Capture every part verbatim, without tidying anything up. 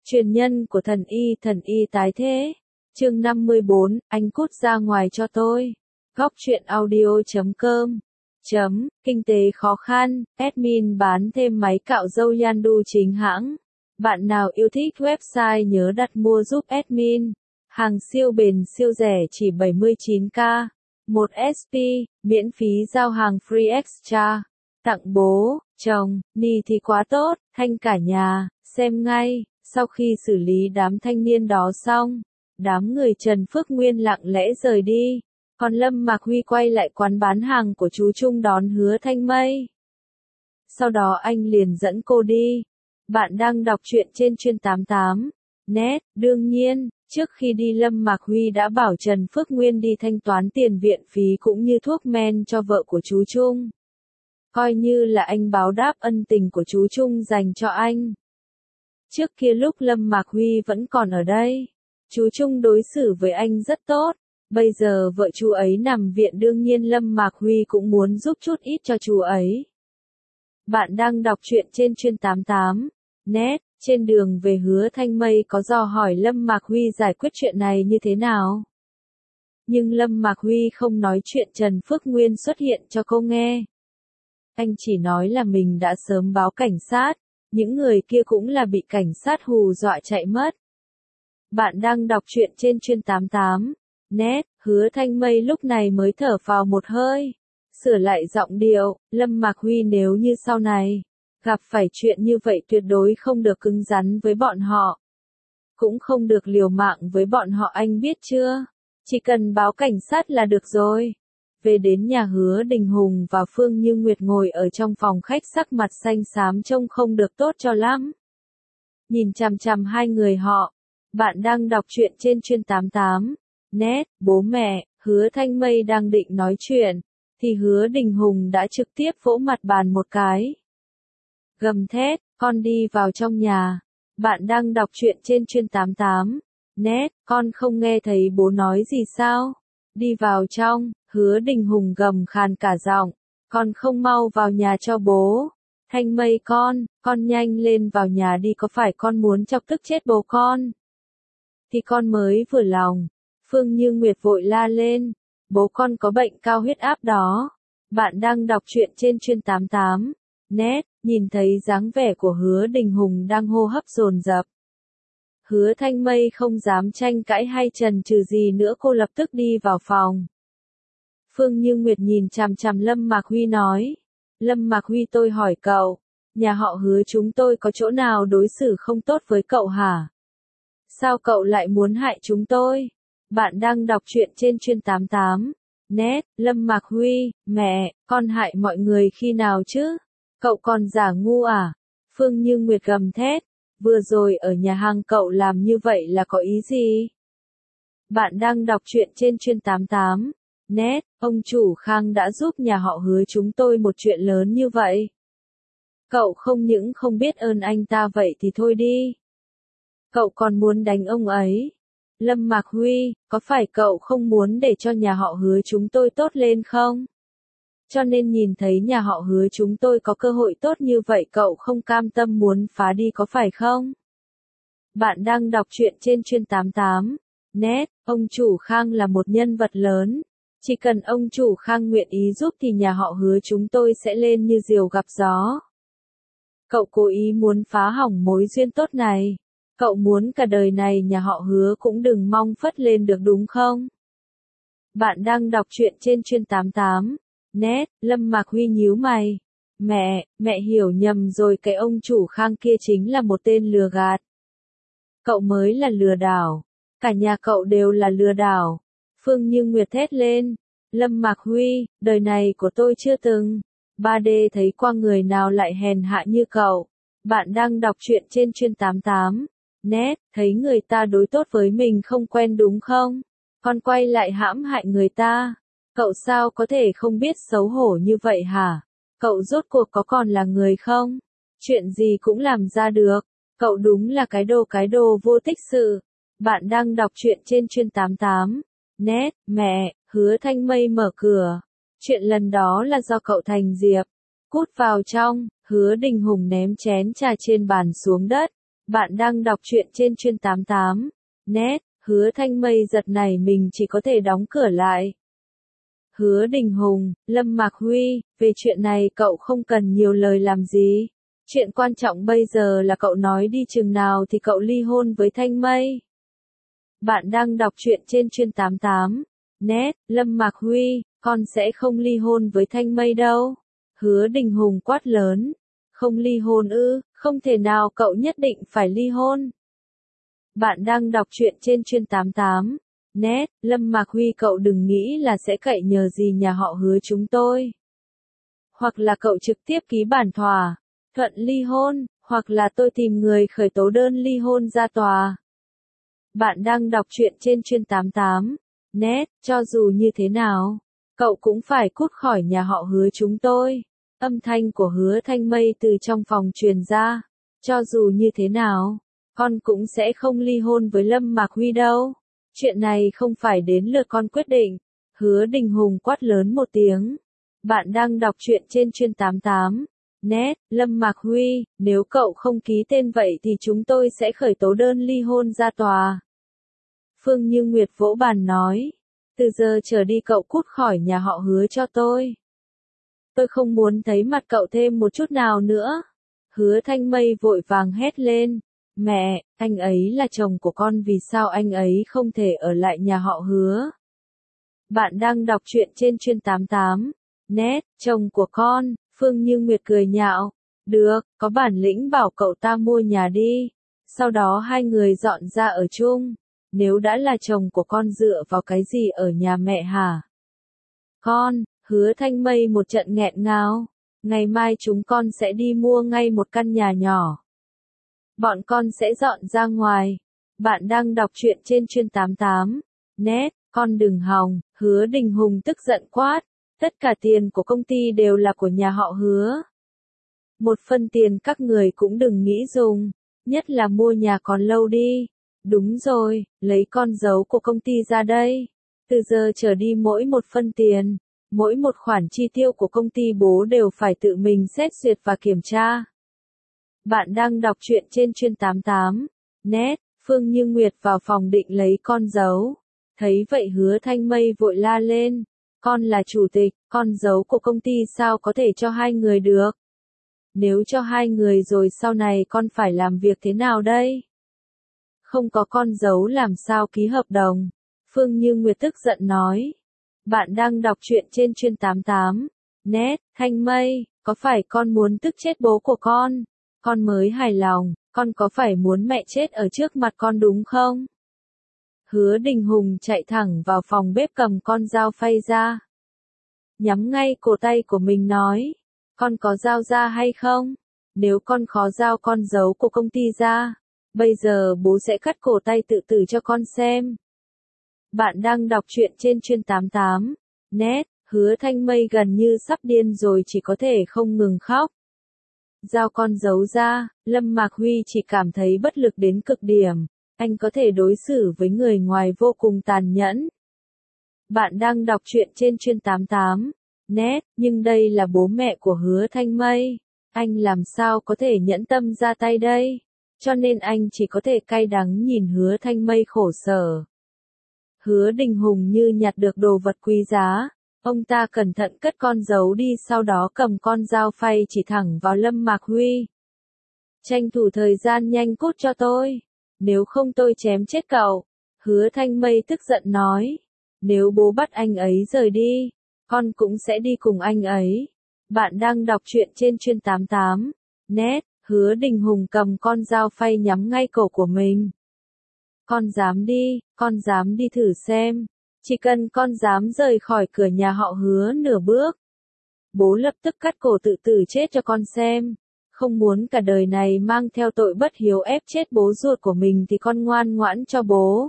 Truyền nhân của thần y, thần y tái thế. Chương năm mươi bốn, anh cút ra ngoài cho tôi. Góc truyện audio chấm com. Chấm, kinh tế khó khăn, admin bán thêm máy cạo râu Yandu chính hãng. Bạn nào yêu thích website nhớ đặt mua giúp admin. Hàng siêu bền siêu rẻ chỉ bảy mươi chín k. một ét pê, miễn phí giao hàng free extra. Tặng bố, chồng, ni thì quá tốt, thanh cả nhà, xem ngay. Sau khi xử lý đám thanh niên đó xong, đám người Trần Phước Nguyên lặng lẽ rời đi. Còn Lâm Mạc Huy quay lại quán bán hàng của chú Trung đón Hứa Thanh Mây. Sau đó anh liền dẫn cô đi. Bạn đang đọc truyện trên chuyên tám tám net. Đương nhiên, trước khi đi Lâm Mạc Huy đã bảo Trần Phước Nguyên đi thanh toán tiền viện phí cũng như thuốc men cho vợ của chú Trung. Coi như là anh báo đáp ân tình của chú Trung dành cho anh. Trước kia lúc Lâm Mạc Huy vẫn còn ở đây, chú Trung đối xử với anh rất tốt. Bây giờ vợ chú ấy nằm viện đương nhiên Lâm Mạc Huy cũng muốn giúp chút ít cho chú ấy. Bạn đang đọc truyện trên chuyên tám tám net. Trên đường về Hứa Thanh Mây có dò hỏi Lâm Mạc Huy giải quyết chuyện này như thế nào. Nhưng Lâm Mạc Huy không nói chuyện Trần Phước Nguyên xuất hiện cho cô nghe. Anh chỉ nói là mình đã sớm báo cảnh sát. Những người kia cũng là bị cảnh sát hù dọa chạy mất. Bạn đang đọc truyện trên chuyên tám tám net. Hứa Thanh Mây lúc này mới thở phào một hơi. Sửa lại giọng điệu, Lâm Mạc Huy nếu như sau này gặp phải chuyện như vậy tuyệt đối không được cứng rắn với bọn họ. Cũng không được liều mạng với bọn họ anh biết chưa? Chỉ cần báo cảnh sát là được rồi. Về đến nhà Hứa Đình Hùng và Phương Như Nguyệt ngồi ở trong phòng khách sắc mặt xanh xám trông không được tốt cho lắm. Nhìn chằm chằm hai người họ. Bạn đang đọc truyện trên chuyên tám tám net. Bố mẹ, Hứa Thanh Mây đang định nói chuyện, thì Hứa Đình Hùng đã trực tiếp vỗ mặt bàn một cái. Gầm thét, con đi vào trong nhà. Bạn đang đọc truyện trên chuyên tám tám net. Con không nghe thấy bố nói gì sao? Đi vào trong. Hứa Đình Hùng gầm khàn cả giọng, con không mau vào nhà cho bố. Thanh Mây con, con nhanh lên vào nhà đi, có phải con muốn chọc tức chết bố con? Thì con mới vừa lòng. Phương Như Nguyệt vội la lên, bố con có bệnh cao huyết áp đó. Bạn đang đọc truyện trên chuyên tám tám net, nhìn thấy dáng vẻ của Hứa Đình Hùng đang hô hấp dồn dập. Hứa Thanh Mây không dám tranh cãi hay chần chừ gì nữa, cô lập tức đi vào phòng. Phương Như Nguyệt nhìn chằm chằm Lâm Mạc Huy nói. Lâm Mạc Huy, tôi hỏi cậu, nhà họ Hứa chúng tôi có chỗ nào đối xử không tốt với cậu hả? Sao cậu lại muốn hại chúng tôi? Bạn đang đọc truyện trên chuyên tám tám net. Lâm Mạc Huy, mẹ, con hại mọi người khi nào chứ? Cậu còn giả ngu à? Phương Như Nguyệt gầm thét. Vừa rồi ở nhà hàng cậu làm như vậy là có ý gì? Bạn đang đọc truyện trên chuyên tám tám net. Ông chủ Khang đã giúp nhà họ Hứa chúng tôi một chuyện lớn như vậy. Cậu không những không biết ơn anh ta vậy thì thôi đi. Cậu còn muốn đánh ông ấy. Lâm Mạc Huy, có phải cậu không muốn để cho nhà họ Hứa chúng tôi tốt lên không? Cho nên nhìn thấy nhà họ Hứa chúng tôi có cơ hội tốt như vậy cậu không cam tâm muốn phá đi có phải không? Bạn đang đọc truyện trên chuyên tám tám net. Ông chủ Khang là một nhân vật lớn. Chỉ cần ông chủ Khang nguyện ý giúp thì nhà họ Hứa chúng tôi sẽ lên như diều gặp gió. Cậu cố ý muốn phá hỏng mối duyên tốt này. Cậu muốn cả đời này nhà họ Hứa cũng đừng mong phất lên được đúng không? Bạn đang đọc truyện trên chuyên tám tám net. Lâm Mạc Huy nhíu mày. Mẹ, mẹ hiểu nhầm rồi, cái ông chủ Khang kia chính là một tên lừa gạt. Cậu mới là lừa đảo. Cả nhà cậu đều là lừa đảo. Phương Như Nguyệt thét lên. Lâm Mạc Huy, đời này của tôi chưa từng ba D thấy qua người nào lại hèn hạ như cậu. Bạn đang đọc truyện trên chuyên tám tám net. Thấy người ta đối tốt với mình không quen đúng không? Con quay lại hãm hại người ta. Cậu sao có thể không biết xấu hổ như vậy hả? Cậu rốt cuộc có còn là người không? Chuyện gì cũng làm ra được. Cậu đúng là cái đồ cái đồ vô tích sự. Bạn đang đọc truyện trên chuyên tám tám net. Mẹ, Hứa Thanh Mây mở cửa. Chuyện lần đó là do cậu Thành Diệp. Cút vào trong. Hứa Đình Hùng ném chén trà trên bàn xuống đất. Bạn đang đọc truyện trên chuyên tám tám net, Hứa Thanh Mây giật nảy mình chỉ có thể đóng cửa lại. Hứa Đình Hùng, Lâm Mạc Huy, về chuyện này cậu không cần nhiều lời làm gì. Chuyện quan trọng bây giờ là cậu nói đi chừng nào thì cậu ly hôn với Thanh Mây. Bạn đang đọc truyện trên chuyên tám tám net, Lâm Mạc Huy, con sẽ không ly hôn với Thanh Mây đâu. Hứa Đình Hùng quát lớn. Không ly hôn ư, không thể nào, cậu nhất định phải ly hôn. Bạn đang đọc truyện trên chuyên tám tám net, Lâm Mạc Huy, cậu đừng nghĩ là sẽ cậy nhờ gì nhà họ Hứa chúng tôi. Hoặc là cậu trực tiếp ký bản thỏa thuận ly hôn, hoặc là tôi tìm người khởi tố đơn ly hôn ra tòa. Bạn đang đọc truyện trên chuyên tám tám net, cho dù như thế nào, cậu cũng phải cút khỏi nhà họ Hứa chúng tôi. Âm thanh của Hứa Thanh Mây từ trong phòng truyền ra. Cho dù như thế nào, con cũng sẽ không ly hôn với Lâm Mạc Huy đâu. Chuyện này không phải đến lượt con quyết định. Hứa Đình Hùng quát lớn một tiếng. Bạn đang đọc truyện trên chuyên tám tám net, Lâm Mạc Huy, nếu cậu không ký tên vậy thì chúng tôi sẽ khởi tố đơn ly hôn ra tòa. Phương Như Nguyệt vỗ bàn nói. Từ giờ trở đi cậu cút khỏi nhà họ Hứa cho tôi. Tôi không muốn thấy mặt cậu thêm một chút nào nữa. Hứa Thanh Mây vội vàng hét lên. Mẹ, anh ấy là chồng của con, vì sao anh ấy không thể ở lại nhà họ Hứa? Bạn đang đọc truyện trên chuyên tám tám net, chồng của con. Phương Như Nguyệt cười nhạo. Được, có bản lĩnh bảo cậu ta mua nhà đi. Sau đó hai người dọn ra ở chung. Nếu đã là chồng của con, dựa vào cái gì ở nhà mẹ hả? Con, Hứa Thanh Mây một trận nghẹn ngào. Ngày mai chúng con sẽ đi mua ngay một căn nhà nhỏ. Bọn con sẽ dọn ra ngoài. Bạn đang đọc truyện trên chuyên tám tám net, con đừng hòng. Hứa Đình Hùng tức giận quát. Tất cả tiền của công ty đều là của nhà họ Hứa. Một phân tiền các người cũng đừng nghĩ dùng. Nhất là mua nhà còn lâu đi. Đúng rồi, lấy con dấu của công ty ra đây. Từ giờ trở đi mỗi một phân tiền, mỗi một khoản chi tiêu của công ty bố đều phải tự mình xét duyệt và kiểm tra. Bạn đang đọc truyện trên chuyên tám tám net, Phương Như Nguyệt vào phòng định lấy con dấu. Thấy vậy Hứa Thanh Mây vội la lên. Con là chủ tịch, con dấu của công ty sao có thể cho hai người được? Nếu cho hai người rồi sau này con phải làm việc thế nào đây? Không có con dấu làm sao ký hợp đồng? Phương Như Nguyệt tức giận nói. Bạn đang đọc truyện trên chuyên tám tám net, Thanh Mây, có phải con muốn tức chết bố của con? Con mới hài lòng, con có phải muốn mẹ chết ở trước mặt con đúng không? Hứa Đình Hùng chạy thẳng vào phòng bếp cầm con dao phay ra. Nhắm ngay cổ tay của mình nói. Con có dao ra hay không? Nếu con khó dao con dấu của công ty ra, bây giờ bố sẽ cắt cổ tay tự tử cho con xem. Bạn đang đọc truyện trên chuyên tám tám net, Hứa Thanh Mây gần như sắp điên rồi, chỉ có thể không ngừng khóc. Giao con dấu ra, Lâm Mạc Huy chỉ cảm thấy bất lực đến cực điểm. Anh có thể đối xử với người ngoài vô cùng tàn nhẫn. Bạn đang đọc truyện trên chuyên tám tám net, nhưng đây là bố mẹ của Hứa Thanh Mây. Anh làm sao có thể nhẫn tâm ra tay đây? Cho nên anh chỉ có thể cay đắng nhìn Hứa Thanh Mây khổ sở. Hứa Đình Hùng như nhặt được đồ vật quý giá. Ông ta cẩn thận cất con dấu đi, sau đó cầm con dao phay chỉ thẳng vào Lâm Mạc Huy. Tranh thủ thời gian nhanh cút cho tôi. Nếu không tôi chém chết cậu. Hứa Thanh Mây tức giận nói. Nếu bố bắt anh ấy rời đi, con cũng sẽ đi cùng anh ấy. Bạn đang đọc truyện trên chuyên tám tám net, Hứa Đình Hùng cầm con dao phay nhắm ngay cổ của mình. Con dám đi, con dám đi thử xem. Chỉ cần con dám rời khỏi cửa nhà họ Hứa nửa bước, bố lập tức cắt cổ tự tử chết cho con xem. Không muốn cả đời này mang theo tội bất hiếu ép chết bố ruột của mình thì con ngoan ngoãn cho bố.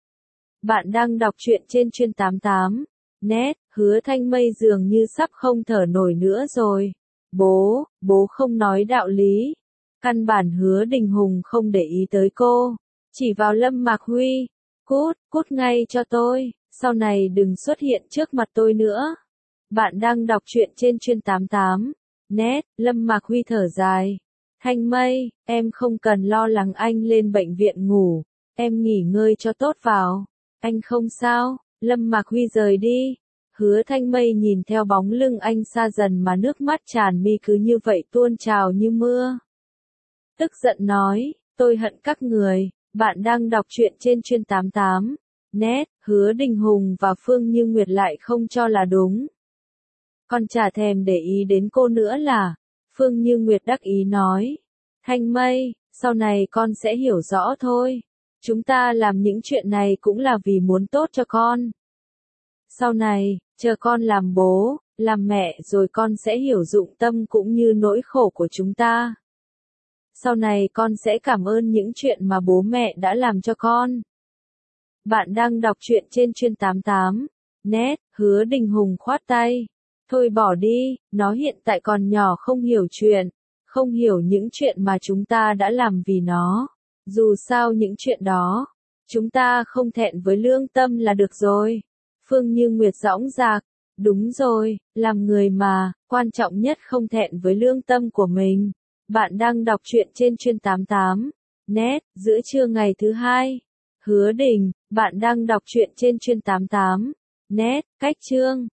Bạn đang đọc truyện trên chuyên tám tám net, Hứa Thanh Mây dường như sắp không thở nổi nữa rồi. Bố, bố không nói đạo lý. Căn bản Hứa Đình Hùng không để ý tới cô, chỉ vào Lâm Mạc Huy. Cút, cút ngay cho tôi, sau này đừng xuất hiện trước mặt tôi nữa. Bạn đang đọc truyện trên chuyên tám tám net, Lâm Mạc Huy thở dài. Thanh Mây, em không cần lo lắng anh lên bệnh viện ngủ, em nghỉ ngơi cho tốt vào. Anh không sao. Lâm Mạc Huy rời đi. Hứa Thanh Mây nhìn theo bóng lưng anh xa dần mà nước mắt tràn mi cứ như vậy tuôn trào như mưa. Tức giận nói, tôi hận các người. Bạn đang đọc truyện trên Chuyên tám tám net. Hứa Đình Hùng và Phương Như Nguyệt lại không cho là đúng. Con chả thèm để ý đến cô nữa là. Phương Như Nguyệt đắc ý nói. Thanh Mây, sau này con sẽ hiểu rõ thôi. Chúng ta làm những chuyện này cũng là vì muốn tốt cho con. Sau này, chờ con làm bố, làm mẹ rồi con sẽ hiểu dụng tâm cũng như nỗi khổ của chúng ta. Sau này con sẽ cảm ơn những chuyện mà bố mẹ đã làm cho con. Bạn đang đọc truyện trên Chuyên tám tám net. Hứa Đình Hùng khoát tay. Thôi bỏ đi, nó hiện tại còn nhỏ không hiểu chuyện, không hiểu những chuyện mà chúng ta đã làm vì nó. Dù sao những chuyện đó, chúng ta không thẹn với lương tâm là được rồi. Phương Như Nguyệt dõng dạc. Đúng rồi, làm người mà, quan trọng nhất không thẹn với lương tâm của mình. Bạn đang đọc truyện trên Chuyên tám tám net. Giữa trưa ngày thứ hai. Hứa Đình, bạn đang đọc truyện trên Chuyên tám tám net. Cách chương